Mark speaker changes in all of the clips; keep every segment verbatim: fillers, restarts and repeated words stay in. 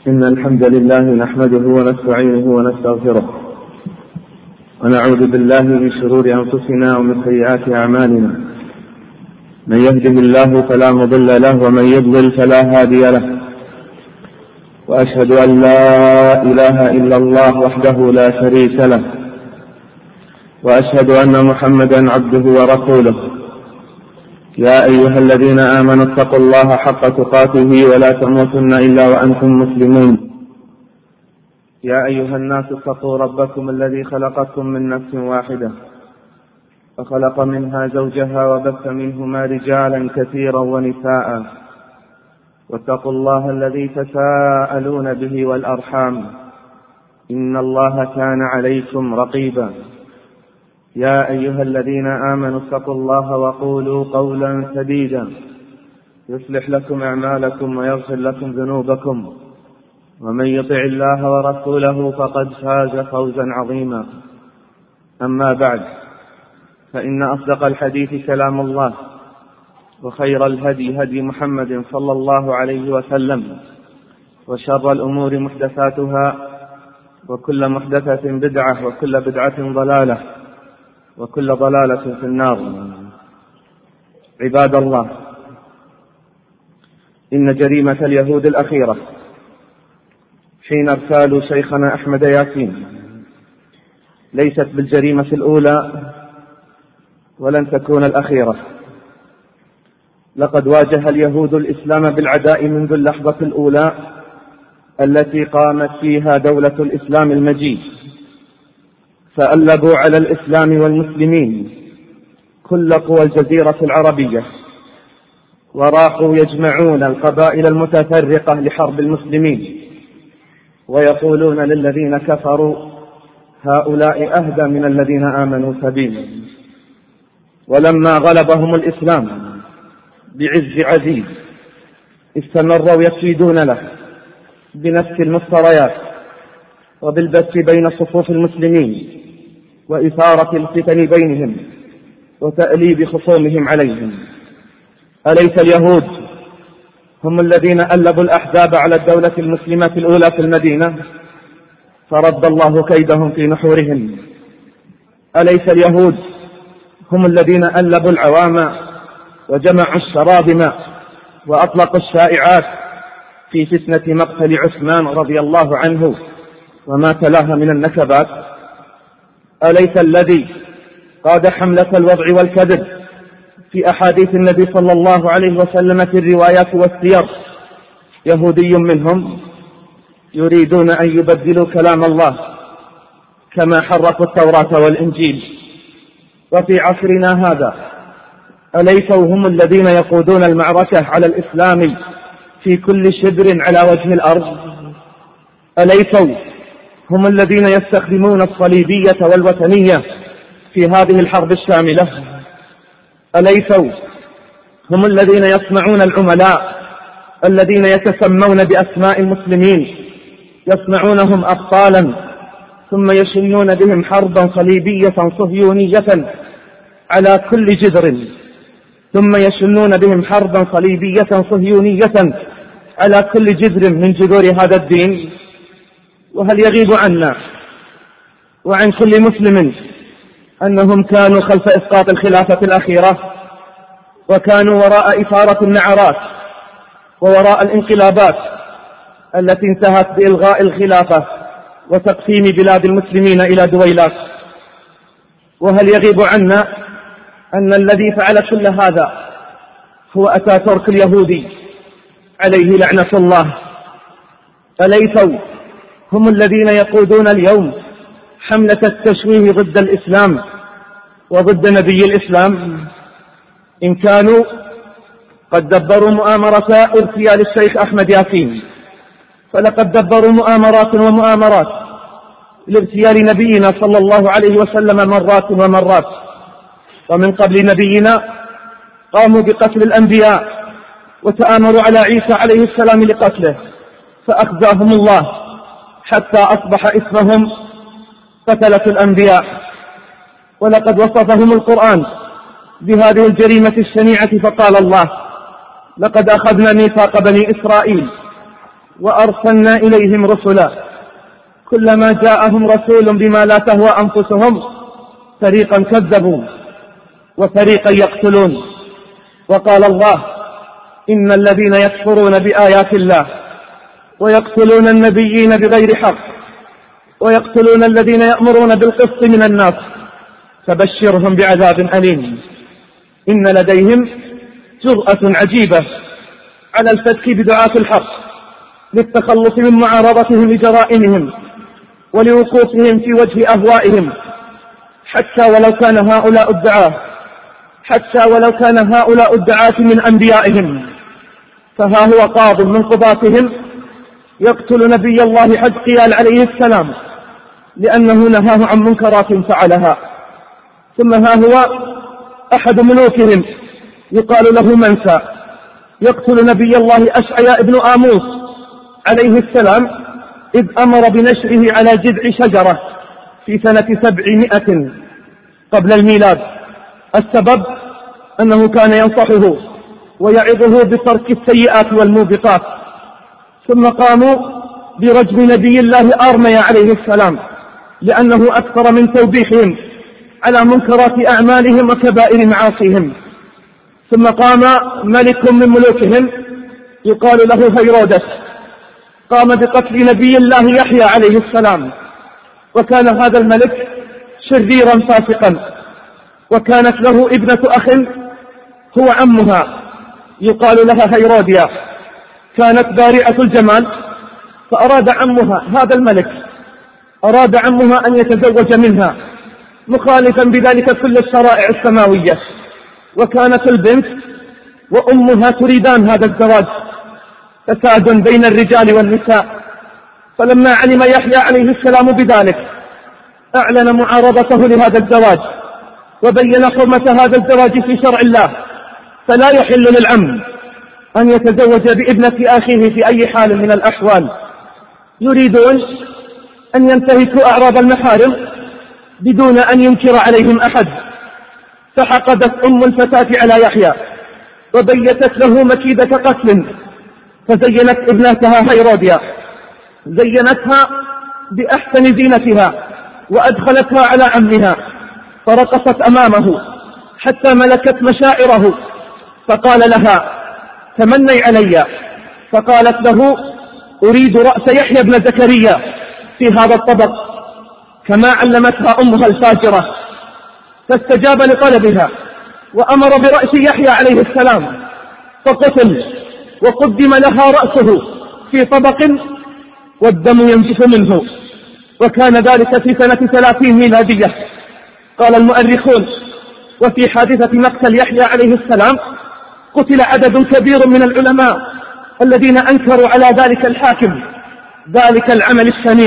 Speaker 1: إن الحمد لله نحمده ونستعينه ونستغفره ونعوذ بالله من شرور أنفسنا ومن سيئات أعمالنا. من يهده الله فلا مضل له ومن يضلل فلا هادي له، وأشهد أن لا إله إلا الله وحده لا شريك له، وأشهد أن محمدا عبده ورسوله. يا أيها الذين آمنوا اتقوا الله حق تقاته ولا تموتن إلا وأنتم مسلمون. يا أيها الناس اتقوا ربكم الذي خلقكم من نفس واحدة وخلق منها زوجها وبث منهما رجالا كثيرا ونساء، واتقوا الله الذي تساءلون به والأرحام إن الله كان عليكم رقيبا. يا أيها الذين آمنوا اتقوا الله وقولوا قولا سديدا يصلح لكم أعمالكم ويغفر لكم ذنوبكم، ومن يطع الله ورسوله فقد فاز فوزا عظيما. أما بعد، فإن أصدق الحديث كلام الله، وخير الهدي هدي محمد صلى الله عليه وسلم، وشر الأمور محدثاتها، وكل محدثة بدعة، وكل بدعة ضلالة، وكل ضلالة في النار. عباد الله، إن جريمة اليهود الأخيرة حين ارسالوا شيخنا أحمد ياسين ليست بالجريمة الأولى ولن تكون الأخيرة. لقد واجه اليهود الإسلام بالعداء منذ اللحظة الأولى التي قامت فيها دولة الإسلام المجيد، فألبوا على الإسلام والمسلمين كل قوى الجزيرة العربية، وراحوا يجمعون القبائل المتفرقة لحرب المسلمين، ويقولون للذين كفروا هؤلاء أهدى من الذين آمنوا سبيلا. ولما غلبهم الإسلام بعز عزيز استمروا يكيدون له بنفس المفتريات وبالبث بين صفوف المسلمين وإثارة الفتن بينهم وتأليب خصومهم عليهم. أليس اليهود هم الذين ألبوا الأحزاب على الدولة المسلمة الأولى في المدينة فرد الله كيدهم في نحورهم؟ أليس اليهود هم الذين ألبوا العوام وجمعوا الشراذم وأطلقوا الشائعات في فتنة مقتل عثمان رضي الله عنه وما تلاها من النكبات؟ أليس الذي قاد حملة الوضع والكذب في أحاديث النبي صلى الله عليه وسلم في الروايات والسير يهودي منهم يريدون أن يبدلوا كلام الله كما حرفوا التوراة والإنجيل؟ وفي عصرنا هذا أليسوا هم الذين يقودون المعركة على الإسلام في كل شبر على وجه الأرض؟ أليسوا هم الذين يستخدمون الصليبية والوثنية في هذه الحرب الشاملة؟ أليسوا هم الذين يصنعون العملاء الذين يتسمون بأسماء المسلمين، يصنعونهم أبطالا ثم يشنون بهم حربا صليبية صهيونية على كل جذر، ثم يشنون بهم حربا صليبية صهيونية على كل جذر من جذور هذا الدين؟ وهل يغيب عنا وعن كل مسلم أنهم كانوا خلف إسقاط الخلافة الأخيرة، وكانوا وراء إثارة النعرات ووراء الانقلابات التي انتهت بإلغاء الخلافة وتقسيم بلاد المسلمين إلى دويلات؟ وهل يغيب عنا أن الذي فعل كل هذا هو أتاتورك اليهودي عليه لعنة الله؟ أليسوا هم الذين يقودون اليوم حملة التشويه ضد الإسلام وضد نبي الإسلام؟ إن كانوا قد دبروا مؤامرة اغتيال الشيخ أحمد ياسين، فلقد دبروا مؤامرات ومؤامرات لاغتيال نبينا صلى الله عليه وسلم مرات ومرات. ومن قبل نبينا قاموا بقتل الأنبياء وتآمروا على عيسى عليه السلام لقتله، فأخزاهم الله حتى أصبح اسمهم قتلة الأنبياء. ولقد وصفهم القرآن بهذه الجريمة الشنيعة فقال الله: لقد أخذنا ميثاق بني إسرائيل وأرسلنا إليهم رسلا كلما جاءهم رسول بما لا تهوى أنفسهم فريقا كذبوا وفريقا يقتلون. وقال الله: إن الذين يكفرون بآيات الله ويقتلون النبيين بغير حق ويقتلون الذين يأمرون بالقسط من الناس فبشرهم بعذاب أليم. إن لديهم جرأة عجيبة على الفتك بدعاة الحق للتخلص من معارضتهم لجرائمهم ولوقوفهم في وجه أهوائهم، حتى ولو كان هؤلاء الدعاة حتى ولو كان هؤلاء الدعاة من أنبيائهم. فها هو قاض من قضاتهم يقتل نبي الله حزقيال عليه السلام لأنه نهاه عن منكرات فعلها. ثم ها هو أحد ملوكهم يقال له منسى يقتل نبي الله أشعياء ابن آموس عليه السلام إذ أمر بنشره على جذع شجرة في سنة سبعمائة قبل الميلاد. السبب أنه كان ينصحه ويعظه بترك السيئات والموبقات. ثم قاموا برجم نبي الله آرميا عليه السلام لأنه أكثر من توبيخهم على منكرات أعمالهم وكبائر معاصيهم. ثم قام ملك من ملوكهم يقال له هيرودس قام بقتل نبي الله يحيى عليه السلام، وكان هذا الملك شريرا فاسقا، وكانت له ابنة أخ هو عمها يقال لها هيروديا، كانت بارعة الجمال، فأراد عمها هذا الملك أراد عمها أن يتزوج منها مخالفا بذلك كل الشرائع السماوية، وكانت البنت وأمها تريدان هذا الزواج، فساد بين الرجال والنساء. فلما علم يحيى عليه السلام بذلك أعلن معارضته لهذا الزواج وبين حرمة هذا الزواج في شرع الله، فلا يحل للعم أن يتزوج بابنة أخيه في أي حال من الأحوال. يريدون أن ينتهكوا أعراض المحارم بدون أن ينكر عليهم أحد. فحقدت أم الفتاة على يحيى وبيتت له مكيدة قتل، فزينت ابنتها هيروديا، زينتها بأحسن زينتها وأدخلتها على عمها فرقصت أمامه حتى ملكت مشاعره، فقال لها: تمني علي. فقالت له: أريد رأس يحيى بن زكريا في هذا الطبق، كما علمتها أمها الفاجرة. فاستجاب لطلبها وأمر برأس يحيى عليه السلام فقتل، وقدم لها رأسه في طبق والدم ينزف منه. وكان ذلك في سنة ثلاثين ميلادية. قال المؤرخون: وفي حادثة مقتل يحيى عليه السلام قتل عدد كبير من العلماء الذين أنكروا على ذلك الحاكم ذلك العمل الشنيع.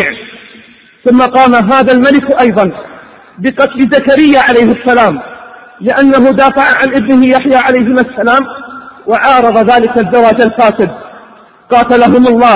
Speaker 1: ثم قام هذا الملك أيضا بقتل زكريا عليه السلام لأنه دافع عن ابنه يحيى عليه السلام وعارض ذلك الزواج الفاسد. قاتلهم الله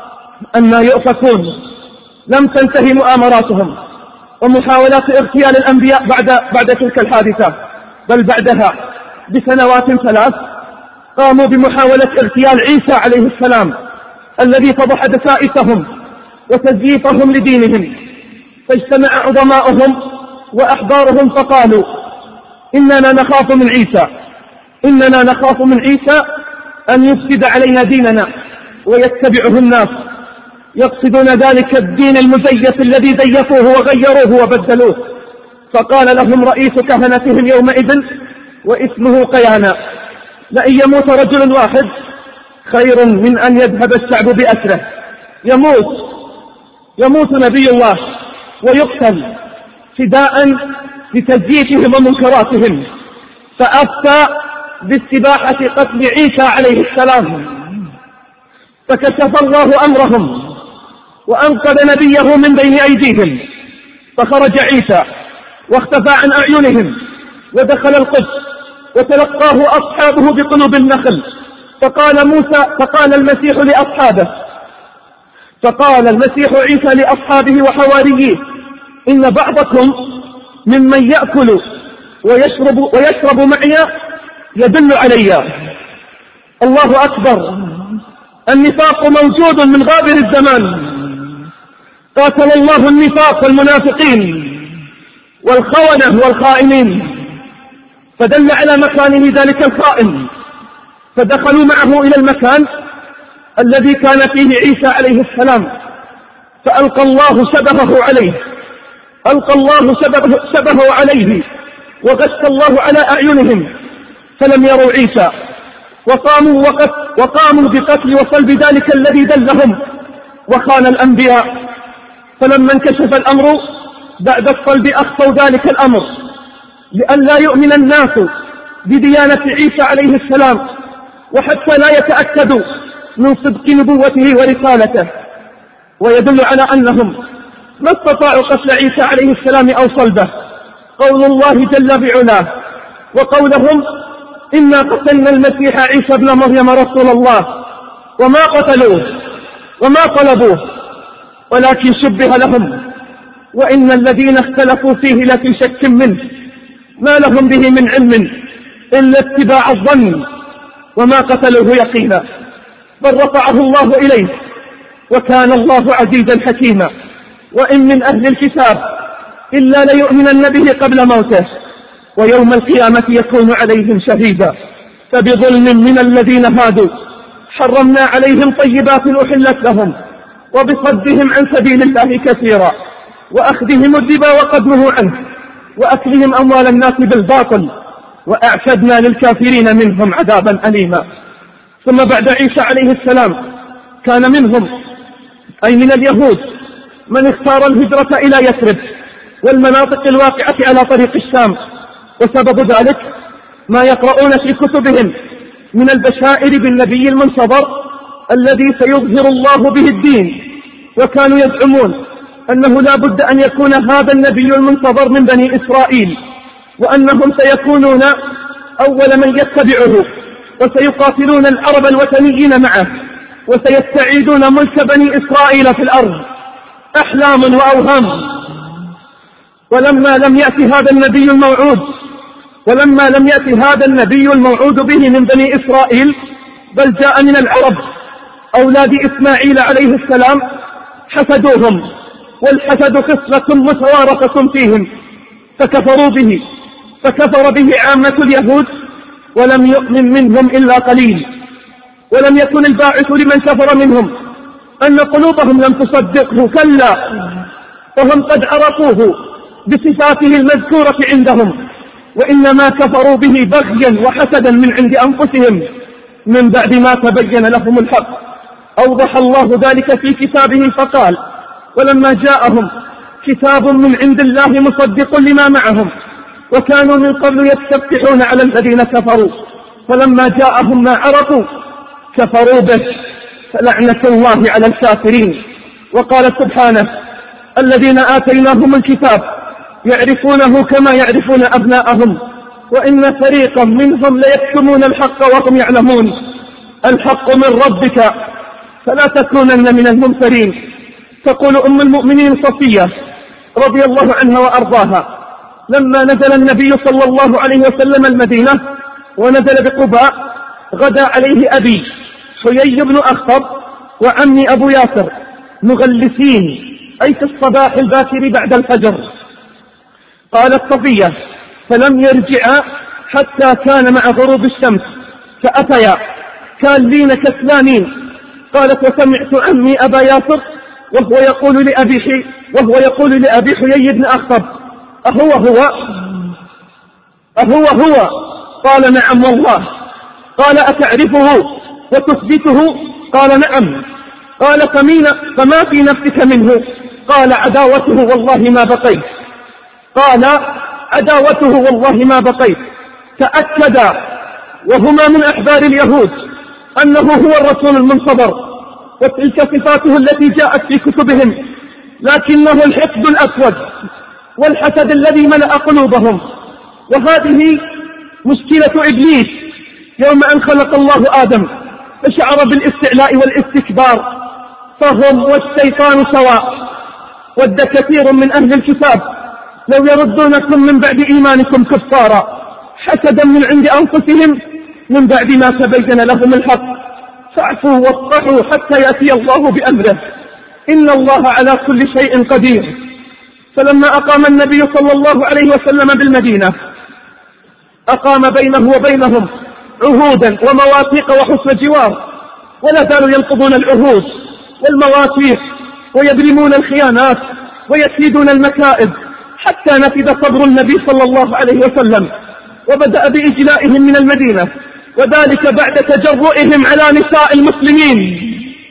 Speaker 1: أن يؤفكون. لم تنتهي مؤامراتهم ومحاولات اغتيال الأنبياء بعد, بعد تلك الحادثة، بل بعدها بسنوات ثلاث قاموا بمحاولة اغتيال عيسى عليه السلام الذي فضح دسائسهم وتزييفهم لدينهم. فاجتمع عظماؤهم وأحبارهم فقالوا: إننا نخاف من عيسى إننا نخاف من عيسى أن يفسد علينا ديننا ويتبعه الناس، يقصدون ذلك الدين المزيف الذي زيفوه وغيروه وبدلوه. فقال لهم رئيس كهنتهم يومئذ واسمه قيانا: لأن يموت رجل واحد خير من أن يذهب الشعب بأسره. يموت يموت نبي الله ويقتل فداء لتزييفهم ومنكراتهم. فأفتى باستباحة قتل عيسى عليه السلام، فكشف الله أمرهم وأنقذ نبيه من بين أيديهم. فخرج عيسى واختفى عن أعينهم ودخل القدس وتلقاه أصحابه بقلوب النخل. فقال موسى فقال المسيح لأصحابه فقال المسيح عيسى لأصحابه وحواريه: إن بعضكم ممن يأكل ويشرب, ويشرب معي يدل علي. الله أكبر.
Speaker 2: النفاق موجود من غابر الزمان. قاتل الله النفاق والمنافقين والخونة والخائنين، فدل على مكانه ذلك الخائن، فدخلوا معه إلى المكان الذي كان فيه عيسى عليه السلام، فألقى الله شبهه عليه ألقى الله شبهه, شبهه عليه وغش الله على أعينهم فلم يروا عيسى، وقاموا, وقت وقاموا بقتل وصلب ذلك الذي دلهم وخان الأنبياء. فلما انكشف الأمر بعد الصلب أخفوا ذلك الأمر لئلا يؤمن الناس بديانة عيسى عليه السلام، وحتى لا يتأكدوا من صدق نبوته ورسالته. ويدل على أنهم ما استطاعوا قتل عيسى عليه السلام أو صلبه قول الله جل بعلاه، وقولهم إنا قتلنا المسيح عيسى ابن مريم رسول الله وما قتلوه وما طلبوه ولكن شبه لهم، وإن الذين اختلفوا فيه لفي شك منه ما لهم به من علم إلا اتباع الظن وما قتلوه يقينا، بل رفعه الله إليه وكان الله عزيزا حكيما. وإن من أهل الكتاب إلا ليؤمنن به قبل موته ويوم القيامة يكون عليهم شهيدا. فبظلم من الذين هادوا حرمنا عليهم طيبات أحلت لهم وبصدهم عن سبيل الله كثيرا وأخذهم الربا وقد نهوا عنه وأكلهم أموال الناس بالباطل وأعتدنا للكافرين منهم عذابا أليما. ثم بعد عيسى عليه السلام كان منهم أي من اليهود من اختار الهجرة إلى يثرب والمناطق الواقعة على طريق الشام، وسبب ذلك ما يقرؤون في كتبهم من البشائر بالنبي المنتظر الذي سيظهر الله به الدين، وكانوا يزعمون أنه لا بد أن يكون هذا النبي المنتظر من بني إسرائيل، وأنهم سيكونون أول من يتبعه وسيقاتلون العرب الوثنيين معه وسيستعيدون ملك بني إسرائيل في الأرض. أحلام وأوهام. ولما لم يأتي هذا النبي الموعود ولما لم يأتي هذا النبي الموعود به من بني إسرائيل بل جاء من العرب أولاد إسماعيل عليه السلام حسدوهم، والحسد خصلة متوارثة فيهم فكفروا به فكفر به عامة اليهود ولم يؤمن منهم إلا قليل. ولم يكن الباعث لمن كفر منهم أن قلوبهم لم تصدقه، كلا، فهم قد عرفوه بصفاته المذكورة عندهم، وإنما كفروا به بغيا وحسدا من عند أنفسهم من بعد ما تبين لهم الحق. أوضح الله ذلك في كتابه فقال ولما جاءهم كتاب من عند الله مصدق لما معهم وكانوا من قبل يستفتحون على الذين كفروا فلما جاءهم ما عرفوا كفروا به فلعنة الله على الكافرين. وقال سبحانه الذين آتيناهم الكتاب يعرفونه كما يعرفون أبناءهم وإن فريقا منهم ليكتمون الحق وهم يعلمون. الحق من ربك فلا تكونن من الممترين. تقول أم المؤمنين صفية رضي الله عنها وأرضاها لما نزل النبي صلى الله عليه وسلم المدينة ونزل بقباء غدا عليه أبي حيي بن أخطب وعمي أبو ياسر مغلسين أي في الصباح الباكر بعد الفجر. قالت صفية فلم يرجعا حتى كان مع غروب الشمس فأتيا كالين كسلانين. قالت وسمعت عمي أبا ياسر وهو يقول لأبي حي وهو يقول لأبي حيي بن أخطب أهو هو أهو هو قال نعم والله. قال أتعرفه وتثبته؟ قال نعم. قال فما في نفسك منه؟ قال عداوته والله ما بقيت. قال عداوته والله ما بقيت. تأكدا وهما من أحبار اليهود أنه هو الرسول المنتظر وتلك صفاته التي جاءت في كتبهم، لكنه الحقد الأسود والحسد الذي ملأ قلوبهم. وهذه مشكلة إبليس يوم أن خلق الله آدم فشعر بالاستعلاء والاستكبار، فهم والشيطان سواء. ود كثير من أهل الكتاب لو يردونكم من بعد إيمانكم كفارا حسدا من عند أنفسهم من بعد ما تبين لهم الحق. فاعفوا واصفحوا حتى يأتي الله بأمره، إن الله على كل شيء قدير. فلما أقام النبي صلى الله عليه وسلم بالمدينة أقام بينه وبينهم عهودا ومواثيق وحسن جوار، ولا زالوا ينقضون العهود والمواثيق ويبرمون الخيانات ويكيدون المكائد، حتى نفد صبر النبي صلى الله عليه وسلم وبدأ بإجلائهم من المدينة، وذلك بعد تجرؤهم على نساء المسلمين.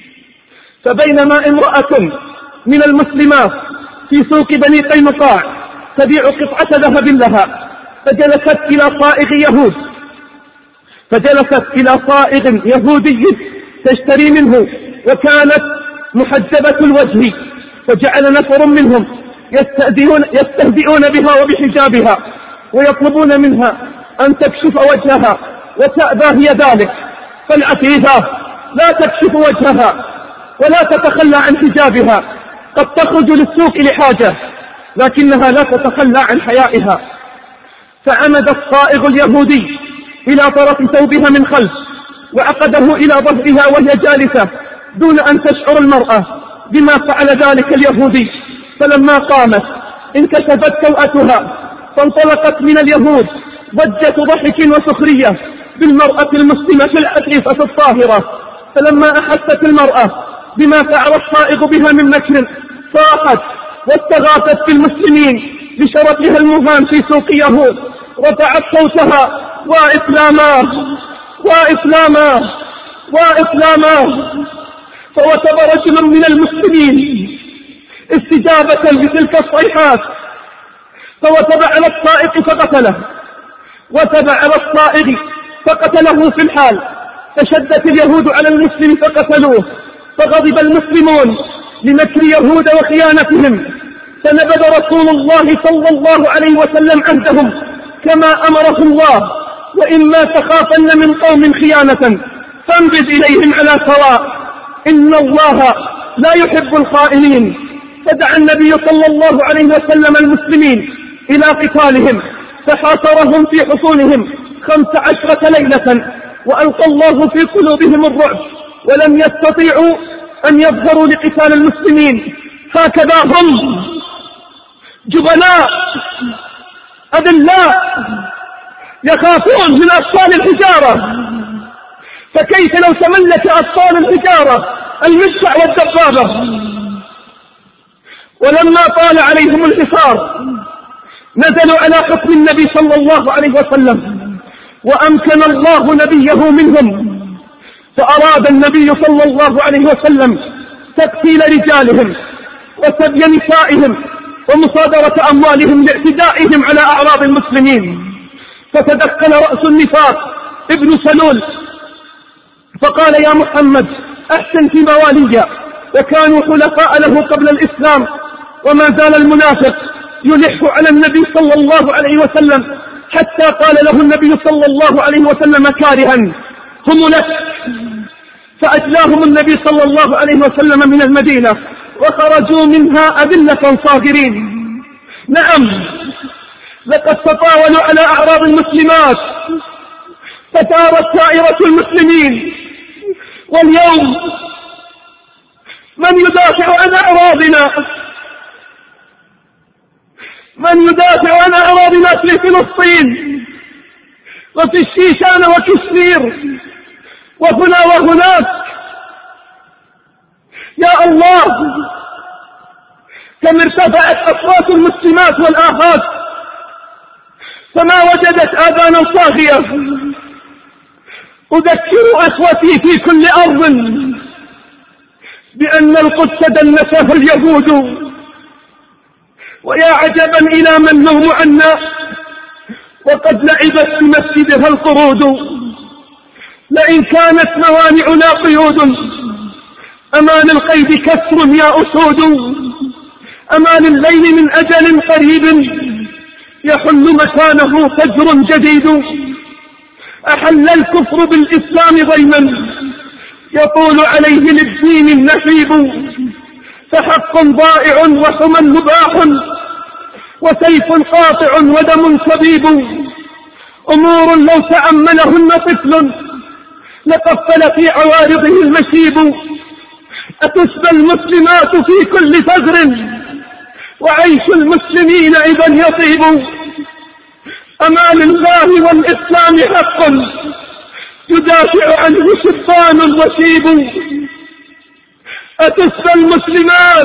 Speaker 2: فبينما امرأة من المسلمات في سوق بني قينقاع تبيع قطعة ذهب لها، فجلست إلى صائغ يهود فجلست إلى صائغ يهودي تشتري منه، وكانت محجبة الوجه، فجعل نفر منهم يستهزئون, يستهزئون بها وبحجابها ويطلبون منها أن تكشف وجهها، وتأبى هي ذلك. فالعفيفة لا تكشف وجهها ولا تتخلى عن حجابها، قد تخرج للسوق لحاجة لكنها لا تتخلى عن حيائها. فعمد الصائغ اليهودي إلى طرف ثوبها من خلف وعقده إلى ظهرها وهي جالسة دون أن تشعر المرأة بما فعل ذلك اليهودي. فلما قامت انكشفت سوءتها، فانطلقت من اليهود ضجة ضحك وسخرية بالمرأة المسلمة العفيفة الطاهرة. فلما أحست المرأة بما فعل الصائغ بها من مكر صاحت واستغاثت بالمسلمين بشرفها المهان في سوق يهود، رفعت صوتها: وإسلاما وإسلاما وإسلاما. فوثب رجل من المسلمين استجابة لتلك الصيحات، فوثب على الصائغ فقتله وثب على الصائغ فقتله في الحال. فشدت اليهود على المسلم فقتلوه، فغضب المسلمون لمكر يهود وخيانتهم، فنبذ رسول الله صلى الله عليه وسلم عهدهم كما أمره الله: وإما تخافن من قوم خيانة فانبذ إليهم على سواء، إن الله لا يحب الخائنين. فدعا النبي صلى الله عليه وسلم المسلمين إلى قتالهم، فحاصرهم في حصونهم خمس عشرة ليلة، وألقى الله في قلوبهم الرعب، ولم يستطيعوا أن يظهروا لقتال المسلمين. هكذا هم جبناء أذلاء يخافون من أطفال الحجارة، فكيف لو تملك أطفال الحجارة المدفع والدبابة؟ ولما طال عليهم الحصار نزلوا على حكم النبي صلى الله عليه وسلم، وأمكن الله نبيه منهم، فأراد النبي صلى الله عليه وسلم تقتيل رجالهم وسبي نسائهم ومصادرة أموالهم لاعتدائهم على أعراض المسلمين. فتدخل رأس النفاق ابن سلول فقال: يا محمد أحسن في موالي. وكانوا حلفاء له قبل الإسلام، وما زال المنافق يلح على النبي صلى الله عليه وسلم حتى قال له النبي صلى الله عليه وسلم كارها: هم لك. فأجلاهم النبي صلى الله عليه وسلم من المدينة، وخرجوا منها أذلة صاغرين. نعم، لقد تطاولوا على أعراض المسلمات فتارت دائرة المسلمين، واليوم من يدافع عن أعراضنا؟ من يدافع عن أعراضنا في فلسطين وفي الشيشان وكشمير وهنا وهناك؟ يا الله، كم ارتفعت أصوات المسلمات والآهات فما وجدت آذانا صاغية. أذكر إخوتي في كل أرض بأن القدس دنسها اليهود، ويا عجبا إلى من نوم عنا وقد لعبت في مسجدها القرود. لئن كانت موانعنا قيود أمان القيد كسر يا أسود، أمان الليل من أجل قريب يحل مكانه فجر جديد. أحل الكفر بالإسلام ضيما يطول عليه للدين النحيب، فحق ضائع وحمى مباح وسيف قاطع ودم سبيب. أمور لو تأملهن طفل لقفل في عوارضه المشيب. أتسبى المسلمات في كل ثغر وعيش المسلمين إذا يطيب. أما لله والإسلام حق يدافع عنه شبان وشيب. أتسبى المسلمات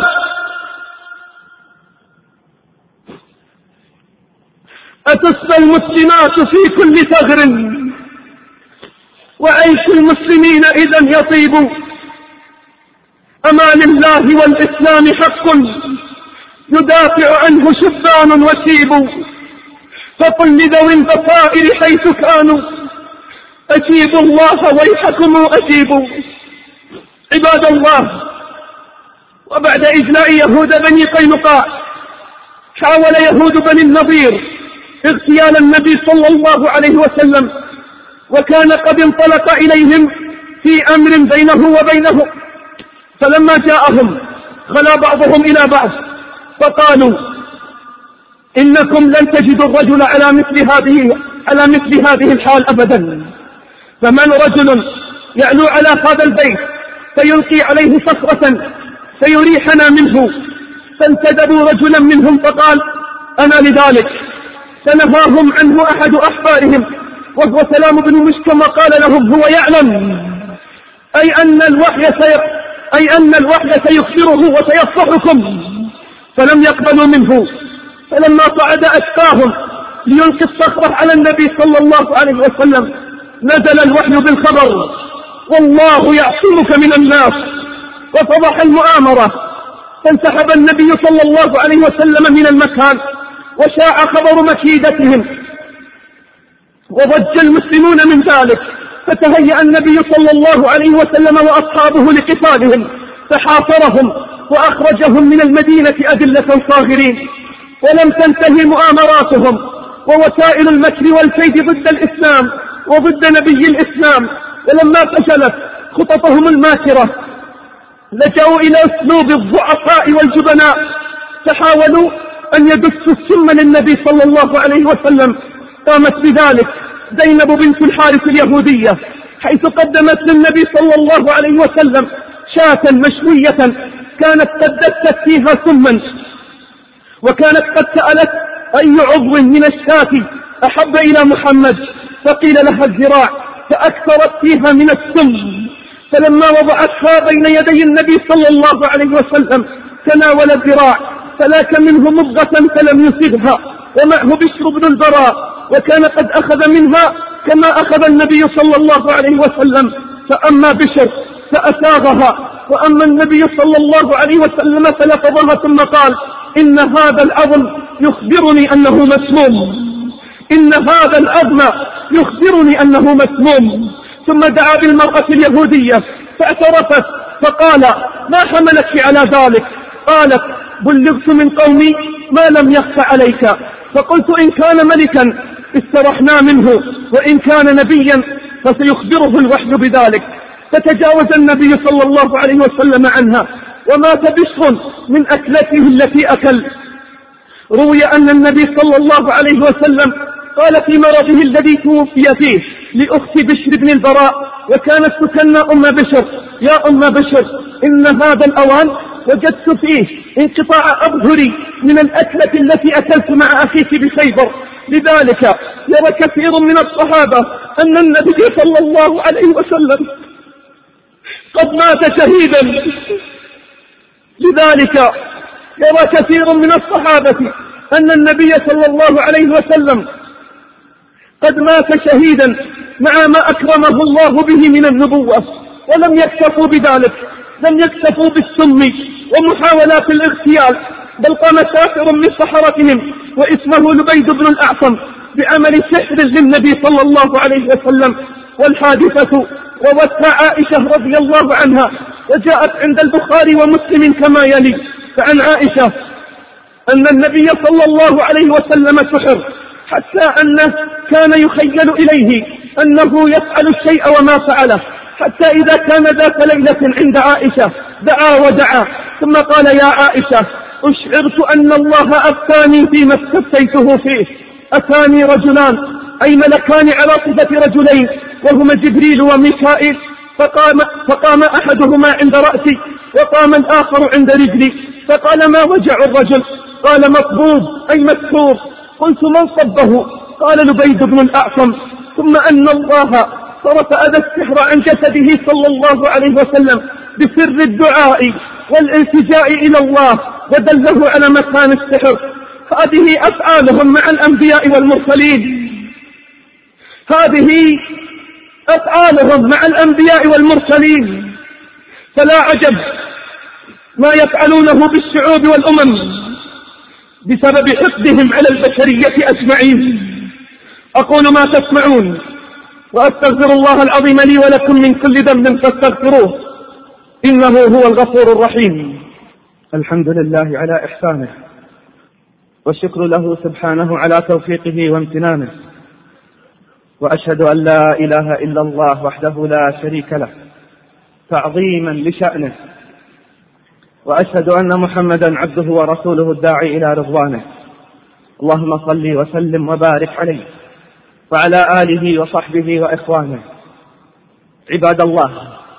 Speaker 2: أتسبى المسلمات في كل ثغر وعيش المسلمين إذا يطيب. أما لله والإسلام حق يدافع عنه شبان وشيب. فقل لذوي البصائر حيث كانوا أجيبوا الله ويحكم أجيبوا. عباد الله، وبعد إجلاء يهود بني قينقاع حاول يهود بني النضير اغتيال النبي صلى الله عليه وسلم، وكان قد انطلق إليهم في أمر بينه وبينه. فلما جاءهم خلا بعضهم إلى بعض فقالوا إنكم لن تجدوا الرجل على مثل هذه على مثل هذه الحال أبدا. فمن رجل يعلو على هذا البيت فيلقي عليه صخرة فيريحنا منه؟ فانتدبوا رجلا منهم فقال أنا لذلك. فنهاهم عنه أحد أحبارهم وهو سلام بن مشكم وقال لهم هو يعلم أي أن الوحي سيق أي أن الوحي سيخبره وسيصفحكم. فلم يقبلوا منه. فلما صعد أشقاهم ليلقي الصخرة على النبي صلى الله عليه وسلم نزل الوحي بالخبر والله يعصمك من الناس. وفضح المؤامرة، فانسحب النبي صلى الله عليه وسلم من المكان وشاع خبر مكيدتهم وضج المسلمون من ذلك. فتهيأ النبي صلى الله عليه وسلم وأصحابه لقتالهم فحاصرهم وأخرجهم من المدينة أذلة صاغرين. ولم تنتهي مؤامراتهم ووسائل المكر والكيد ضد الإسلام وضد نبي الإسلام. ولما فشلت خططهم الماكرة لجأوا إلى أسلوب الضعفاء والجبناء، فحاولوا أن يدسوا السم للنبي صلى الله عليه وسلم. قامت بذلك زينب بنت الحارث اليهودية، حيث قدمت للنبي صلى الله عليه وسلم شاة مشوية كانت قد دست فيها سما، وكانت قد سألت أي عضو من الشاة أحب إلى محمد، فقيل لها الذراع، فأكثرت فيها من السم. فلما وضعتها بين يدي النبي صلى الله عليه وسلم تناول الذراع فلاك منه مضغة فلم يصبها، ومعه بشر بن البراء، وكان قد أخذ منها كما أخذ النبي صلى الله عليه وسلم. فأما بشر فأساغها، وأما النبي صلى الله عليه وسلم فلفظها ثم قال إن هذا العظم يخبرني أنه مسموم إن هذا العظم يخبرني أنه مسموم. ثم دعا بالمرأة اليهودية فاعترفت فقال ما حملك على ذلك؟ قالت بلغت من قومي ما لم يخف عليك. فقلت إن كان ملكا استرحنا منه، وإن كان نبيا فسيخبره الوحي بذلك. فتجاوز النبي صلى الله عليه وسلم عنها ومات بشر من أكلته التي أكل. روي أن النبي صلى الله عليه وسلم قال في مرضه الذي توفي فيه لأخت بشر بن البراء وكانت تكنى أم بشر يا أم بشر إن هذا الأوان وجدت فيه انقطاع أظهري من الأكلة التي أكلت مع أخيك بخيبر. لذلك يرى كثير من الصحابة أن النبي صلى الله عليه وسلم قد مات شهيدا. لذلك يرى كثير من الصحابة أن النبي صلى الله عليه وسلم قد مات شهيدا مع ما أكرمه الله به من النبوة. ولم يكتفوا بذلك، لم يكتفوا بالسم ومحاولات الاغتيال، بل قام ساحر من سحرتهم واسمه لبيد بن الأعصم بعمل سحر للنبي صلى الله عليه وسلم. والحادثة روتها عائشة رضي الله عنها وجاءت عند البخاري ومسلم كما يلي. فعن عائشة أن النبي صلى الله عليه وسلم سحر حتى أنه كان يخيل إليه أنه يفعل الشيء وما فعله، حتى إذا كان ذات ليلة عند عائشة دعا ودعا ثم قال يا عائشة أشعرت أن الله أفتاني فيما استفتيته فيه. أتاني رجلان أي ملكان على صفة رجلين وهما جبريل وميكائيل، فقام, فقام أحدهما عند رأسي وقام الآخر عند رجلي، فقال: ما وجع الرجل؟ قال: مصبوب أي مكسور. قلت: من صبه؟ قال: لبيد بن الأعصم. ثم أن الله صرف أذى السحر عن جسده صلى الله عليه وسلم بسر الدعاء والالتجاء إلى الله، ودله على مكان السحر. هذه أفعالهم مع الأنبياء والمرسلين، هذه أفعالهم مع الأنبياء والمرسلين، فلا عجب ما يفعلونه بالشعوب والأمم بسبب حقدهم على البشرية أجمعين. أقول ما تسمعون وأستغفر الله العظيم لي ولكم من كل ذنب فاستغفروه إنه هو الغفور الرحيم. الحمد لله على إحسانه، والشكر له سبحانه على توفيقه وامتنانه، وأشهد أن لا إله إلا الله وحده لا شريك له تعظيما لشأنه، وأشهد أن محمدا عبده ورسوله الداعي إلى رضوانه. اللهم صل وسلم وبارك عليه وعلى آله وصحبه وإخوانه. عباد الله،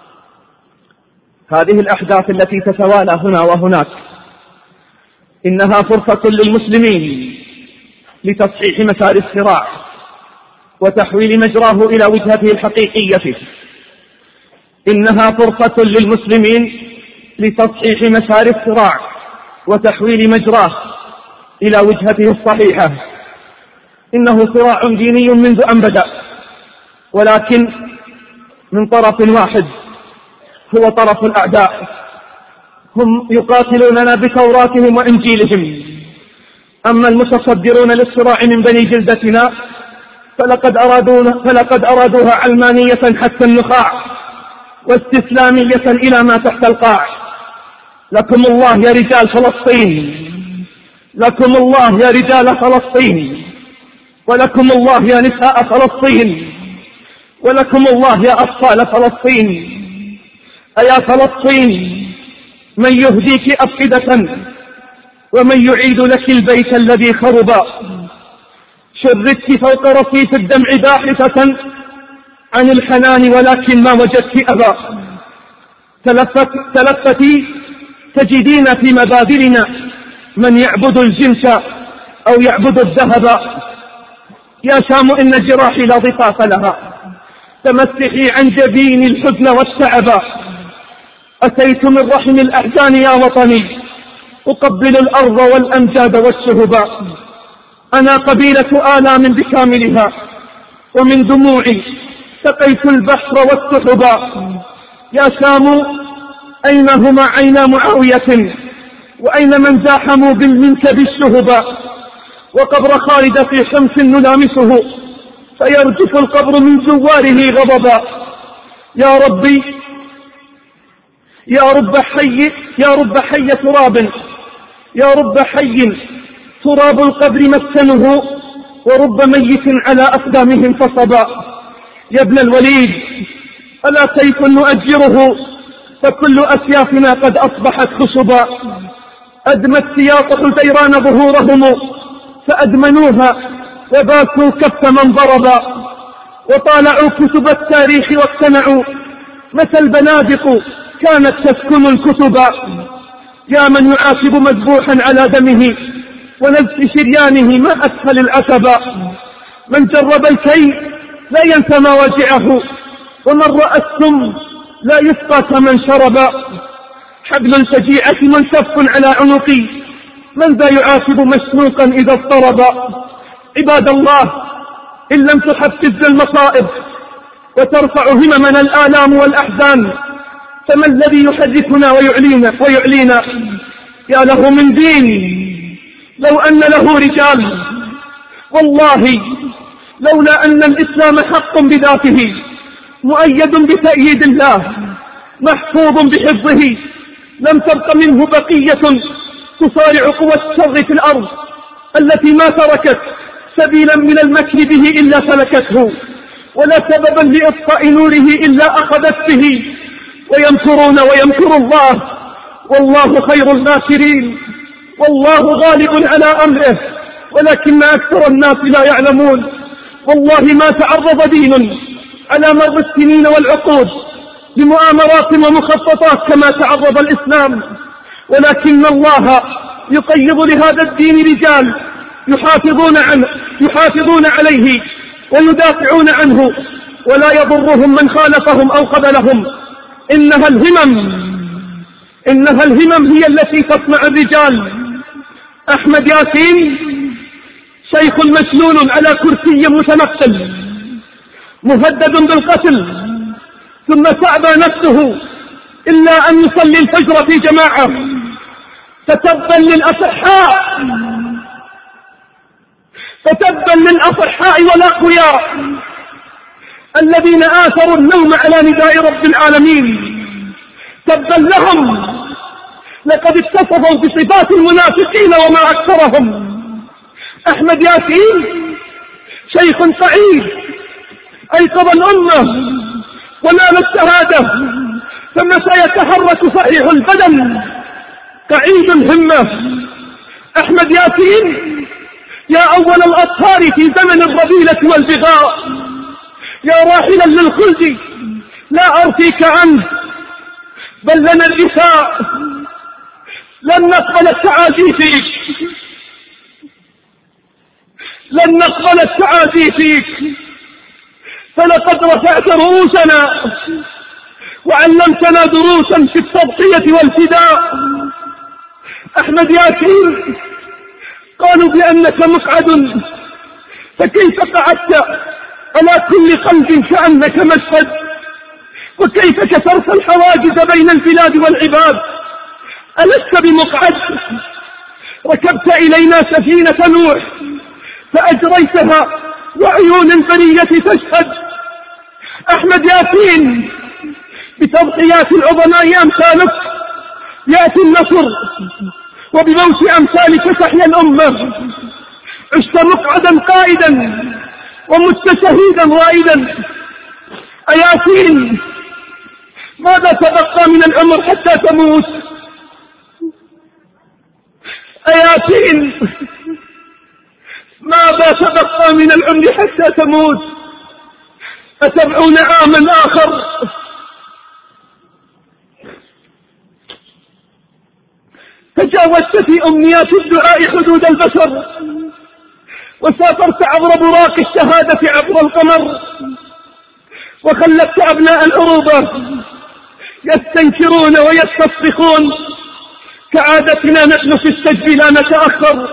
Speaker 2: هذه الأحداث التي تتوالى هنا وهناك إنها فرصة للمسلمين لتصحيح مسار الصراع وتحويل مجراه إلى وجهته الحقيقية. إنها فرصة للمسلمين لتصحيح مسار الصراع وتحويل مجراه إلى وجهته الصحيحة. إنه صراع ديني منذ أن بدأ، ولكن من طرف واحد هو طرف الأعداء، هم يقاتلوننا بتوراتهم وإنجيلهم. أما المتصدرون للصراع من بني جلدتنا فلقد أرادوها, فلقد أرادوها علمانية حتى النخاع، واستسلامية إلى ما تحت القاع. لكم الله يا رجال فلسطين، لكم الله يا رجال فلسطين، ولكم الله يا نساء فلسطين، ولكم الله يا أطفال فلسطين. أيا فلسطين، من يهديك أفئدة ومن يعيد لك البيت الذي خرب؟ شردت فوق رصيف الدمع باحثة عن الحنان ولكن ما وجدت أبا. تلفت تلفتي تجدين في مبادرنا من يعبد الجنس أو يعبد الذهب. يا شام إن جراحي لا ضفاف لها، تمسحي عن جبين الحزن والتعب. أتيت من رحم الأحزان يا وطني أقبل الأرض والأمجاد والشهب. أنا قبيلة آلام بكاملها، ومن دموعي سقيت البحر والسحب. يا شام أين هما عينا معاوية، وأين من زاحموا بالمنكب الشهب؟ وقبر خالد في شمس نلامسه فيرجف القبر من زواره غضبا. يا ربي يا رب حي يا رب حي تراب، يا رب حي تراب القبر مسكنه، ورب ميت على أقدامهم فصبا. يا ابن الوليد، ألا سيف نؤجره فكل أسيافنا قد أصبحت خشبا. أدمت سياط حزيران ظهورهم فأدمنوها وباكوا كف من ضربا. وطالعوا كتب التاريخ واقتنعوا متى البنادق كانت تسكن الكتب. يا من يعاتب مذبوحا على دمه ونزف شريانه ما أسهل العتبا. من جرب الكي لا ينسى ما وجعه، ومن رأى السم لا يسقى كمن شرب. حبل الفجيعة منسف على عنقي، من ذا يعاتب مشنوقا إذا اضطرب. عباد الله، إن لم تحفز المصائب وترفع هممنا الآلام والأحزان فما الذي يحركنا ويعلينا, ويعلينا؟ يا له من دين لو أن له رجال، والله لولا أن الإسلام حق بذاته مؤيد بتأييد الله محفوظ بحفظه لم تبق منه بقية تصارع قوى الشر في الأرض التي ما تركت سبيلا من المكر به إلا سلكته، ولا سببا لإطفاء نوره إلا أخذت به. ويمكرون ويمكر الله والله خير الماكرين. والله غالب على أمره ولكن أكثر الناس لا يعلمون. والله ما تعرض دين على مر السنين والعقود بمؤامرات ومخططات كما تعرض الإسلام، ولكن الله يقيض لهذا الدين رجال يحافظون عنه يحافظون عليه ويدافعون عنه، ولا يضرهم من خالفهم أو قبلهم. إنها الهمم إنها الهمم هي التي تصنع الرجال. أحمد ياسين شيخ مشلول على كرسي متنقل مهدد بالقتل، ثم تعبى نفسه إلا أن يصلي الفجر في جماعة. فتبا للأصحاء فتبا للأصحاء والأقوياء الذين آثروا النوم على نداء رب العالمين. تبا لهم، لقد اتصفوا بصفات المنافقين وما أكثرهم. أحمد ياسين شيخ سعيد أيقظ الأمة ونال الشهادة، فمتى يتحرك صحيح البدن قعيد الهمة. أحمد ياسين يا أول الأطهار في زمن الرذيلة والبغاء، يا راحلا للخلد لا أرثيك عنه بل لنا الإساء. لن نقبل التعازي فيك لن نقبل التعازي فيك فلقد رفعت رؤوسنا وعلمتنا دروسا في التضحية والفداء. أحمد ياسين قالوا بأنك مقعد، فكيف قعدت على كل قلب كأنك مشهد؟ وكيف كسرت الحواجز بين البلاد والعباد؟ ألست بمقعد؟ ركبت إلينا سفينة نوح فأجريتها وعيون البرية تشهد. أحمد ياسين بتضحيات العظماء أمثالك يأتي النصر، وبموت أمثالك تحيا الأمة. عشت مقعدا قائدا ومت شهيدا رائدا. أياسين ماذا تبقى من العمر حتى تموت؟ أياسين ماذا تبقى من العمر حتى تموت؟ أسبعون عاما آخر تجاوزت في أمنيات الدعاء حدود البشر، وسافرت عبر براق الشهادة عبر القمر، وخلفت أبناء العروبة يستنكرون ويستصرخون. كعادتنا نحن في السجد لا نتأخر،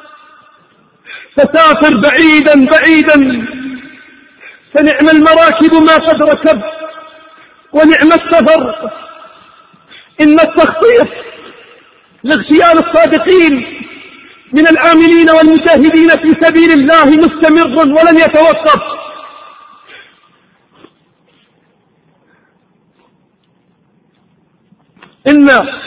Speaker 2: فسافر بعيدا بعيدا، فنعم المراكب ما قد ركب ونعم السفر. إن التخطيط لاغتيال الصادقين من العاملين والمجاهدين في سبيل الله مستمر ولن يتوقف. إن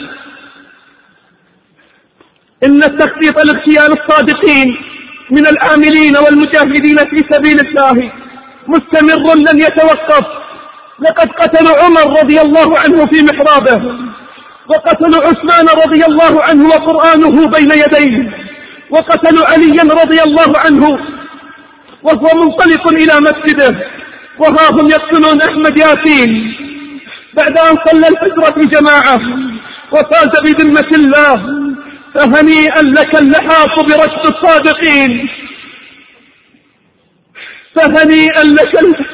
Speaker 2: إن التخطيط لاغتيال الصادقين من العاملين والمجاهدين في سبيل الله مستمر لن يتوقف. لقد قتلوا عمر رضي الله عنه في محرابه، وقتلوا عثمان رضي الله عنه وقرآنه بين يديه، وقتلوا عليا رضي الله عنه وهو منطلق إلى مسجده، وها هم يقتلون أحمد ياسين بعد أن صلى الفجر في جماعة وفاز بذمة الله. فهنيئا لك اللحاق برشد الصادقين، فهنيئا لك ال...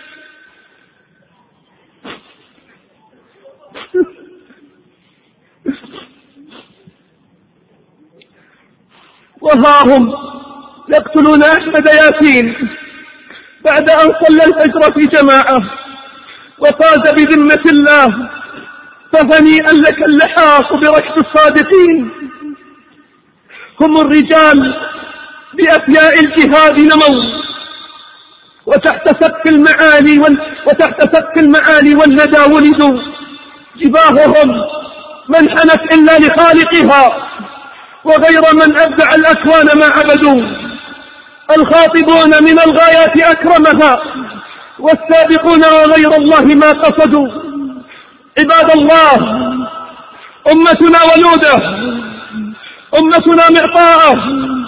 Speaker 2: وها هم يقتلون أحمد ياسين بعد أن صلى الفجر في جماعة وفاز بذمة الله. فهنيئا لك اللحاق برشد الصادقين. هم الرجال بأفياء الجهاد نموا، وتحت سقف المعالي وال... وتحت سقف المعالي والندى ولدوا. جباههم من حنت إلا لخالقها، وغير من أبدع الأكوان ما عبدوا. الخاطبون من الغايات أكرمها، والسابقون وغير الله ما قصدوا. عباد الله، أمتنا ولودة، أمتنا معطاءة،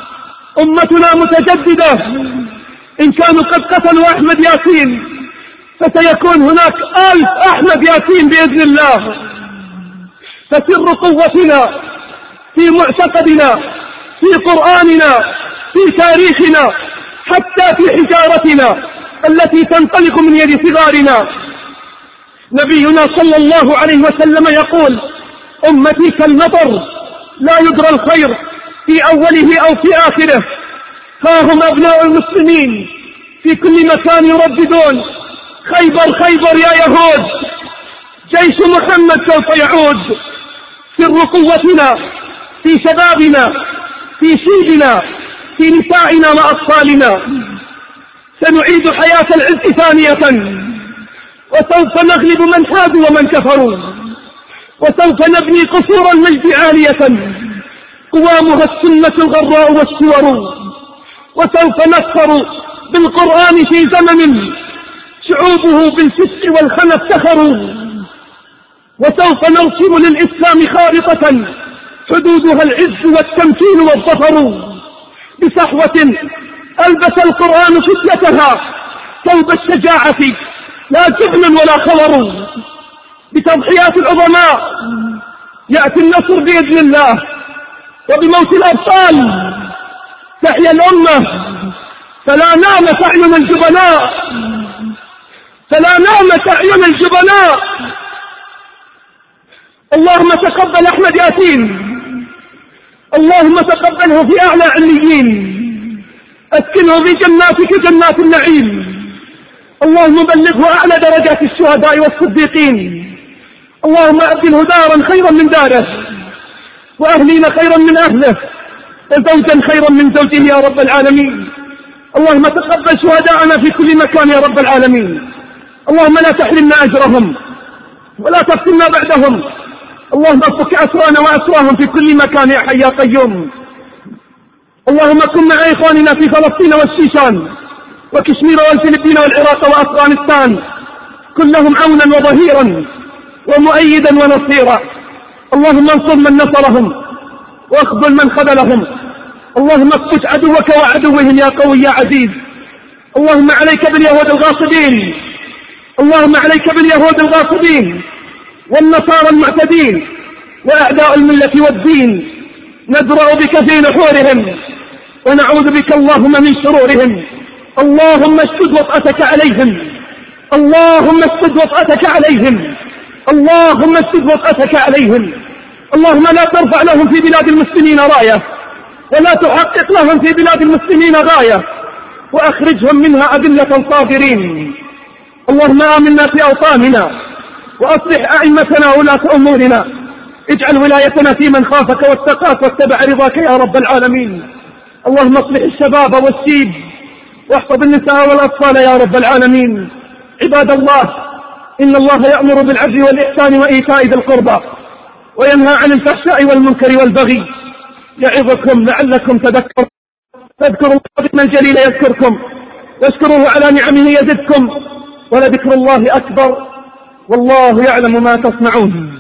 Speaker 2: أمتنا متجددة. إن كانوا قد قتلوا أحمد ياسين فسيكون هناك ألف أحمد ياسين بإذن الله. فسر قوتنا في معتقدنا، في قرآننا، في تاريخنا، حتى في حجارتنا التي تنطلق من يد صغارنا. نبينا صلى الله عليه وسلم يقول: أمتي كالمطر لا يدرى الخير في أوله أو في آخره. ها هم أبناء المسلمين في كل مكان يرددون: خيبر خيبر يا يهود، جيش محمد سوف يعود. سر قوتنا في شبابنا، في شيبنا، في نسائنا وأطفالنا. سنعيد حياة العز ثانية، وسوف نغلب من حادوا ومن كفروا، وسوف نبني قصور المجد عالية قوامها السنة الغراء والسور، وسوف نكفر بالقرآن في زمن شعوبه بالفسق والخنا افتخروا، وسوف نرسم للإسلام خارطة حدودها العز والتمكين والظفر. بصحوة ألبس القرآن فتيتها ثوب الشجاعة لا جبن ولا خور. بتضحيات العظماء يأتي النصر بإذن الله، وبموت الأبطال تحيا الأمة. فلا نامت أعين الجبناء، فلا نامت أعين الجبناء. اللهم تقبل أحمد ياسين، اللهم تقبله في أعلى عليين، أسكنه في جناتك جنات النعيم. اللهم بلغه أعلى درجات الشهداء والصديقين. اللهم أبدله دارا خيرا من داره، وأهلين خيرا من أهله، وزوجا خيرا من زوجه يا رب العالمين. اللهم تقبل شهداءنا في كل مكان يا رب العالمين. اللهم لا تحرمنا أجرهم ولا تفتنا بعدهم. اللهم افك أسرانا وأسراهم في كل مكان يا حي يا قيوم. اللهم كن مع إخواننا في فلسطين والشيشان وكشمير والفلبين والعراق وأفغانستان، كن لهم عونا وظهيرا ومؤيدا ونصيرا. اللهم انصر من نصرهم واخذل من خذلهم. اللهم اكبت عدوك وعدوهم يا قوي يا عزيز. اللهم عليك باليهود الغاصبين، اللهم عليك باليهود الغاصبين والنصارى المعتدين وأعداء الملة والدين. ندرأ بك في نحورهم ونعوذ بك اللهم من شرورهم. اللهم اشدد وطأتك عليهم، اللهم اشدد وطأتك عليهم، اللهم اشدد وطأتك عليهم. اللهم لا ترفع لهم في بلاد المسلمين راية، ولا تحقق لهم في بلاد المسلمين غاية، وأخرجهم منها أذلة صاغرين. اللهم آمنا في أوطاننا، وأصلح أئمتنا وولاة أمورنا. اجعل ولايتنا في من خافك واتقاك واتبع رضاك يا رب العالمين. اللهم اصلح الشباب والشيب، واحفظ النساء والأطفال يا رب العالمين. عباد الله، إن الله يأمر بالعدل والإحسان وإيتاء ذي القربى، وينهى عن الفحشاء والمنكر والبغي، يعظكم لعلكم تذكرون. فاذكروا الله الجليل يذكركم، واشكروه على نعمه يزدكم، ولذكر الله أكبر، والله يعلم ما تصنعون.